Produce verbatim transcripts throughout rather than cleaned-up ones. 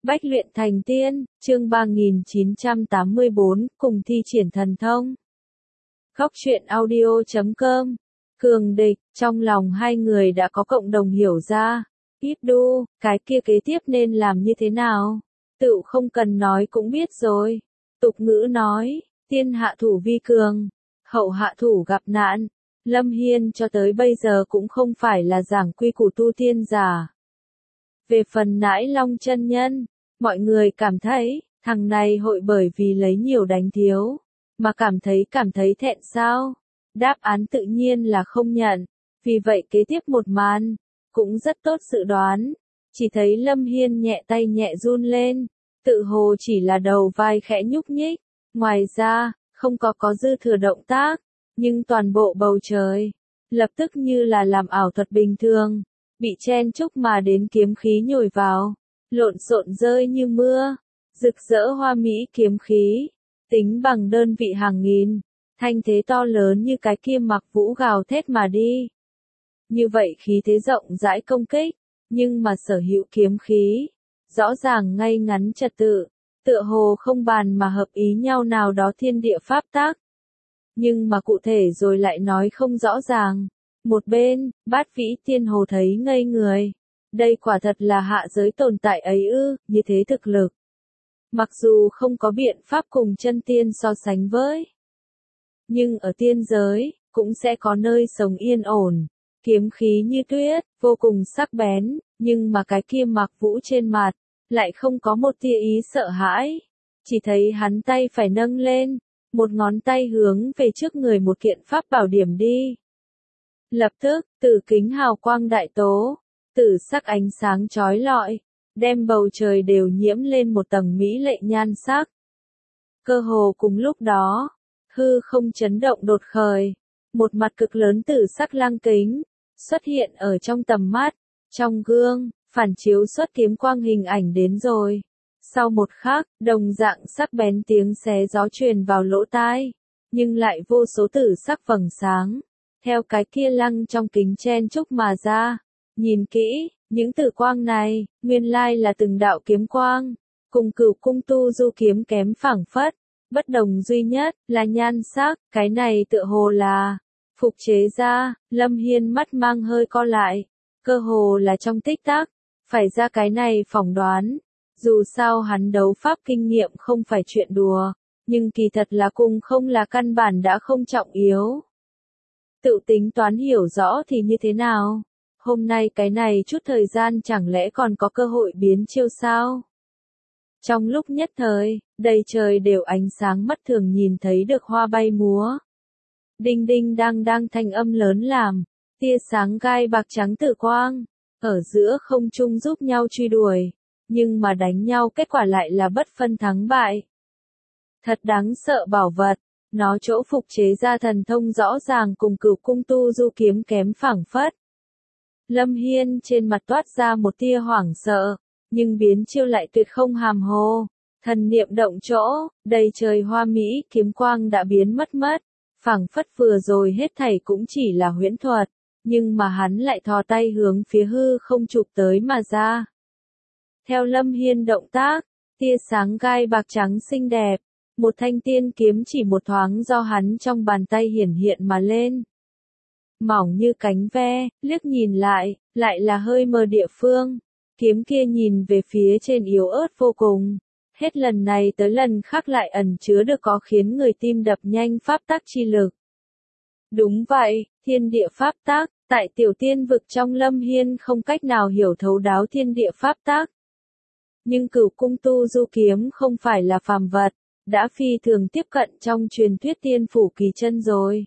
Bách luyện thành tiên, chương ba nghìn chín trăm tám mươi bốn, cùng thi triển thần thông. Góc truyện audio chấm com. Cường địch, trong lòng hai người đã có cộng đồng hiểu ra. Ít đu, cái kia kế tiếp nên làm như thế nào? Tự không cần nói cũng biết rồi. Tục ngữ nói, tiên hạ thủ vi cường, hậu hạ thủ gặp nạn. Lâm Hiên cho tới bây giờ cũng không phải là giảng quy củ tu tiên giả. Về phần Nãi Long chân nhân, mọi người cảm thấy, thằng này hội bởi vì lấy nhiều đánh thiếu, mà cảm thấy cảm thấy thẹn sao? Đáp án tự nhiên là không nhận, vì vậy kế tiếp một màn, cũng rất tốt dự đoán. Chỉ thấy Lâm Hiên nhẹ tay nhẹ run lên, tự hồ chỉ là đầu vai khẽ nhúc nhích, ngoài ra, không có có dư thừa động tác, nhưng toàn bộ bầu trời, lập tức như là làm ảo thuật bình thường, bị chen chúc mà đến kiếm khí nhồi vào, lộn xộn rơi như mưa, rực rỡ hoa mỹ kiếm khí, tính bằng đơn vị hàng nghìn, thanh thế to lớn như cái kia mặc vũ gào thét mà đi. Như vậy khí thế rộng rãi công kích, nhưng mà sở hữu kiếm khí, rõ ràng ngay ngắn trật tự, tựa hồ không bàn mà hợp ý nhau nào đó thiên địa pháp tác. Nhưng mà cụ thể rồi lại nói không rõ ràng. Một bên, Bát Vĩ Tiên Hồ thấy ngây người. Đây quả thật là hạ giới tồn tại ấy ư, như thế thực lực. Mặc dù không có biện pháp cùng chân tiên so sánh với. Nhưng ở tiên giới, cũng sẽ có nơi sống yên ổn. Kiếm khí như tuyết, vô cùng sắc bén, nhưng mà cái kia mặc vũ trên mặt, lại không có một tia ý sợ hãi. Chỉ thấy hắn tay phải nâng lên, một ngón tay hướng về trước người một kiện pháp bảo điểm đi. Lập tức, tử kính hào quang đại tố, tử sắc ánh sáng chói lọi, đem bầu trời đều nhiễm lên một tầng mỹ lệ nhan sắc. Cơ hồ cùng lúc đó, hư không chấn động đột khởi, một mặt cực lớn tử sắc lăng kính, xuất hiện ở trong tầm mắt, trong gương, phản chiếu xuất kiếm quang hình ảnh đến rồi. Sau một khắc, đồng dạng sắc bén tiếng xé gió truyền vào lỗ tai, nhưng lại vô số tử sắc vầng sáng, theo cái kia lăng trong kính chen chúc mà ra. Nhìn kỹ, những tử quang này, nguyên lai là từng đạo kiếm quang, cùng Cửu Cung Tu Du kiếm kém phảng phất, bất đồng duy nhất là nhan sắc, cái này tựa hồ là phục chế ra. Lâm Hiên mắt mang hơi co lại, cơ hồ là trong tích tắc, phải ra cái này phỏng đoán. Dù sao hắn đấu pháp kinh nghiệm không phải chuyện đùa, nhưng kỳ thật là cùng không là căn bản đã không trọng yếu. Tự tính toán hiểu rõ thì như thế nào? Hôm nay cái này chút thời gian chẳng lẽ còn có cơ hội biến chiêu sao? Trong lúc nhất thời, đầy trời đều ánh sáng mắt thường nhìn thấy được hoa bay múa. Đinh đinh đang đang thanh âm lớn làm, tia sáng gai bạc trắng tử quang, ở giữa không trung giúp nhau truy đuổi. Nhưng mà đánh nhau kết quả lại là bất phân thắng bại. Thật đáng sợ bảo vật, nó chỗ phục chế ra thần thông rõ ràng cùng Cửu Cung Tu Du kiếm kém phảng phất. Lâm Hiên trên mặt toát ra một tia hoảng sợ, nhưng biến chiêu lại tuyệt không hàm hồ. Thần niệm động chỗ, đầy trời hoa mỹ kiếm quang đã biến mất mất, phảng phất vừa rồi hết thảy cũng chỉ là huyễn thuật, nhưng mà hắn lại thò tay hướng phía hư không chụp tới mà ra. Theo Lâm Hiên động tác, tia sáng gai bạc trắng xinh đẹp, một thanh tiên kiếm chỉ một thoáng do hắn trong bàn tay hiển hiện mà lên. Mỏng như cánh ve, liếc nhìn lại, lại là hơi mờ địa phương, kiếm kia nhìn về phía trên yếu ớt vô cùng, hết lần này tới lần khác lại ẩn chứa được có khiến người tim đập nhanh pháp tắc chi lực. Đúng vậy, thiên địa pháp tắc, tại tiểu tiên vực trong Lâm Hiên không cách nào hiểu thấu đáo thiên địa pháp tắc. Nhưng Cửu Cung Tu Du kiếm không phải là phàm vật, đã phi thường tiếp cận trong truyền thuyết tiên phủ kỳ chân rồi.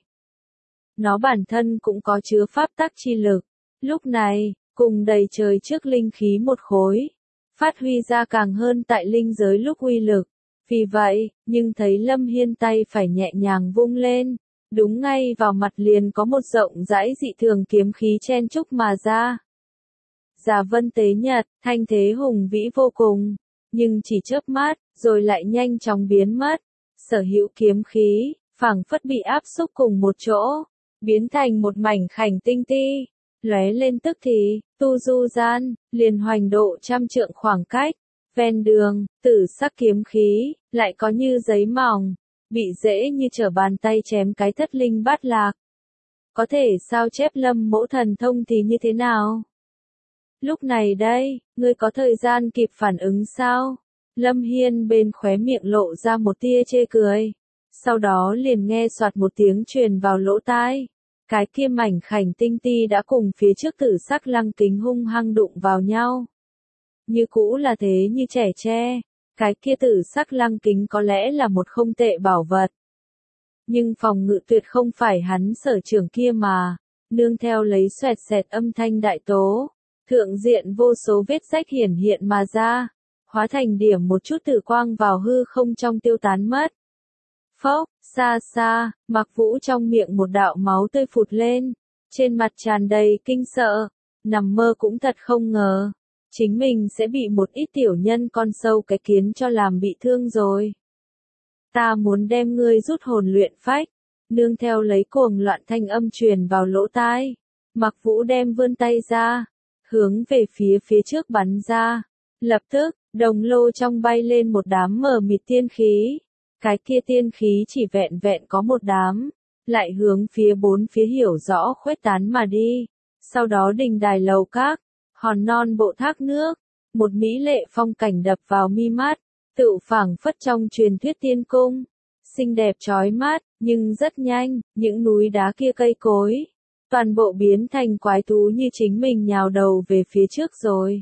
Nó bản thân cũng có chứa pháp tắc chi lực, lúc này, cùng đầy trời trước linh khí một khối, phát huy ra càng hơn tại linh giới lúc uy lực. Vì vậy, nhưng thấy Lâm Hiên tay phải nhẹ nhàng vung lên, đúng ngay vào mặt liền có một rộng rãi dị thường kiếm khí chen chúc mà ra. Giả vân tế nhật, thanh thế hùng vĩ vô cùng, nhưng chỉ chớp mắt, rồi lại nhanh chóng biến mất. Sở hữu kiếm khí, phảng phất bị áp xúc cùng một chỗ, biến thành một mảnh khảnh tinh ti, lóe lên tức thì, tu du gian, liền hoành độ trăm trượng khoảng cách, Ven đường, tử sắc kiếm khí, lại có như giấy mỏng, bị dễ như trở bàn tay chém cái thất linh bát lạc. Có thể sao chép Lâm mỗ thần thông thì như thế nào? Lúc này đây, ngươi có thời gian kịp phản ứng sao? Lâm Hiên bên khóe miệng lộ ra một tia chê cười. Sau đó liền nghe soạt một tiếng truyền vào lỗ tai. Cái kia mảnh khảnh tinh ti đã cùng phía trước tử sắc lăng kính hung hăng đụng vào nhau. Như cũ là thế như trẻ tre. Cái kia tử sắc lăng kính có lẽ là một không tệ bảo vật. Nhưng phòng ngự tuyệt không phải hắn sở trường kia mà. Nương theo lấy xoẹt xẹt âm thanh đại tố. Thượng diện vô số vết rách hiển hiện mà ra. Hóa thành điểm một chút tử quang vào hư không trong tiêu tán mất. Phốc, xa xa, Mạc Vũ trong miệng một đạo máu tươi phụt lên. Trên mặt tràn đầy kinh sợ. Nằm mơ cũng thật không ngờ. Chính mình sẽ bị một ít tiểu nhân con sâu cái kiến cho làm bị thương rồi. Ta muốn đem ngươi rút hồn luyện phách. Nương theo lấy cuồng loạn thanh âm truyền vào lỗ tai. Mạc Vũ đem vươn tay ra. Hướng về phía phía trước bắn ra. Lập tức, đồng lô trong bay lên một đám mờ mịt tiên khí. Cái kia tiên khí chỉ vẹn vẹn có một đám. Lại hướng phía bốn phía hiểu rõ khuếch tán mà đi. Sau đó đình đài lầu các. Hòn non bộ thác nước. Một mỹ lệ phong cảnh đập vào mi mắt. Tựu phảng phất trong truyền thuyết tiên cung. Xinh đẹp chói mắt, nhưng rất nhanh, những núi đá kia cây cối. Toàn bộ biến thành quái thú như chính mình nhào đầu về phía trước rồi.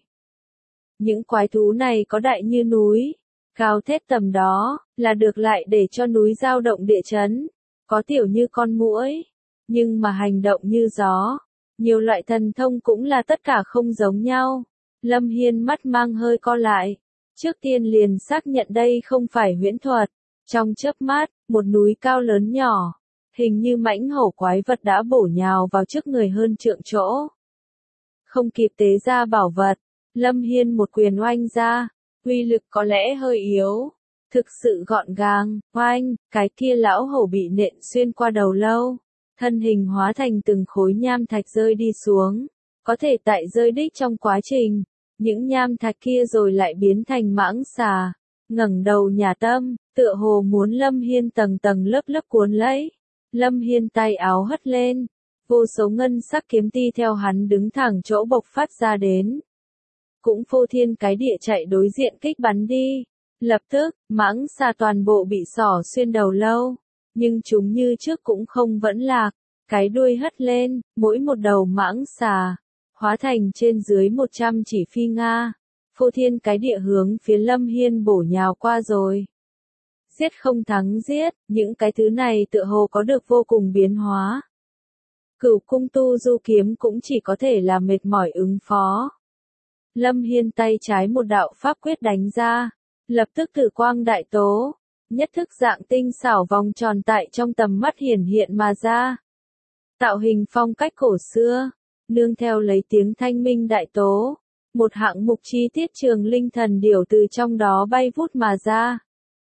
Những quái thú này có đại như núi. Cao thét tầm đó, là được lại để cho núi dao động địa chấn. Có tiểu như con muỗi. Nhưng mà hành động như gió. Nhiều loại thần thông cũng là tất cả không giống nhau. Lâm Hiên mắt mang hơi co lại. Trước tiên liền xác nhận đây không phải huyễn thuật. Trong chớp mắt, một núi cao lớn nhỏ. Hình như mãnh hổ quái vật đã bổ nhào vào trước người hơn trượng chỗ. Không kịp tế ra bảo vật. Lâm Hiên một quyền oanh ra. Uy lực có lẽ hơi yếu. Thực sự gọn gàng, oanh, cái kia lão hổ bị nện xuyên qua đầu lâu. Thân hình hóa thành từng khối nham thạch rơi đi xuống. Có thể tại rơi đích trong quá trình. Những nham thạch kia rồi lại biến thành mãng xà. Ngẩng đầu nhà tâm, tựa hồ muốn Lâm Hiên tầng tầng lớp lớp cuốn lấy. Lâm Hiên tay áo hất lên. Vô số ngân sắc kiếm ti theo hắn đứng thẳng chỗ bộc phát ra đến. Cũng phô thiên cái địa chạy đối diện kích bắn đi. Lập tức, mãng xà toàn bộ bị xỏ xuyên đầu lâu. Nhưng chúng như trước cũng không vẫn lạc. Cái đuôi hất lên, mỗi một đầu mãng xà. Hóa thành trên dưới một trăm chỉ phi Nga. Phô thiên cái địa hướng phía Lâm Hiên bổ nhào qua rồi. Giết không thắng giết, những cái thứ này tựa hồ có được vô cùng biến hóa. Cửu cung tu du kiếm cũng chỉ có thể là mệt mỏi ứng phó. Lâm Hiên tay trái một đạo pháp quyết đánh ra. Lập tức tử quang đại tố. Nhất thức dạng tinh xảo vòng tròn tại trong tầm mắt hiển hiện mà ra. Tạo hình phong cách cổ xưa. Nương theo lấy tiếng thanh minh đại tố. Một hạng mục chi tiết trường linh thần điểu từ trong đó bay vút mà ra.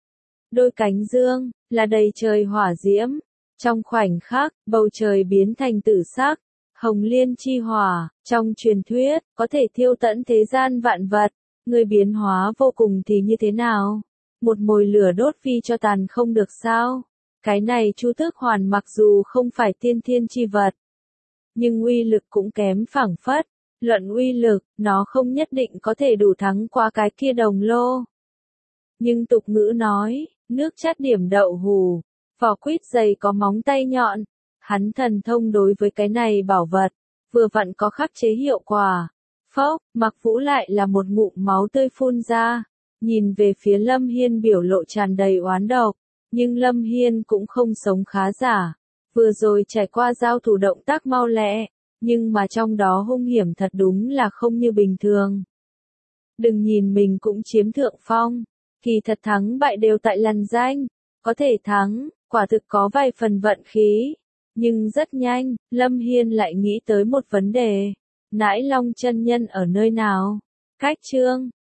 Đôi cánh dương, là đầy trời hỏa diễm. Trong khoảnh khắc, bầu trời biến thành tử sắc. Hồng liên chi hỏa, trong truyền thuyết, có thể thiêu tận thế gian vạn vật. Người biến hóa vô cùng thì như thế nào? Một mồi lửa đốt phi cho tàn không được sao? Cái này chu tước hoàn mặc dù không phải tiên thiên chi vật. Nhưng uy lực cũng kém phảng phất. Luận uy lực, nó không nhất định có thể đủ thắng qua cái kia đồng lô. Nhưng tục ngữ nói, nước chát điểm đậu hù, vỏ quýt dày có móng tay nhọn. Hắn thần thông đối với cái này bảo vật, vừa vặn có khắc chế hiệu quả. Phốc, Mạc Vũ lại là một ngụm máu tươi phun ra. Nhìn về phía Lâm Hiên biểu lộ tràn đầy oán độc. Nhưng Lâm Hiên cũng không sống khá giả. Vừa rồi trải qua giao thủ động tác mau lẹ. Nhưng mà trong đó hung hiểm thật đúng là không như bình thường. Đừng nhìn mình cũng chiếm thượng phong. Kỳ thật thắng bại đều tại lằn danh. Có thể thắng, quả thực có vài phần vận khí. Nhưng rất nhanh, Lâm Hiên lại nghĩ tới một vấn đề. Nãi Long chân nhân ở nơi nào? Cách chương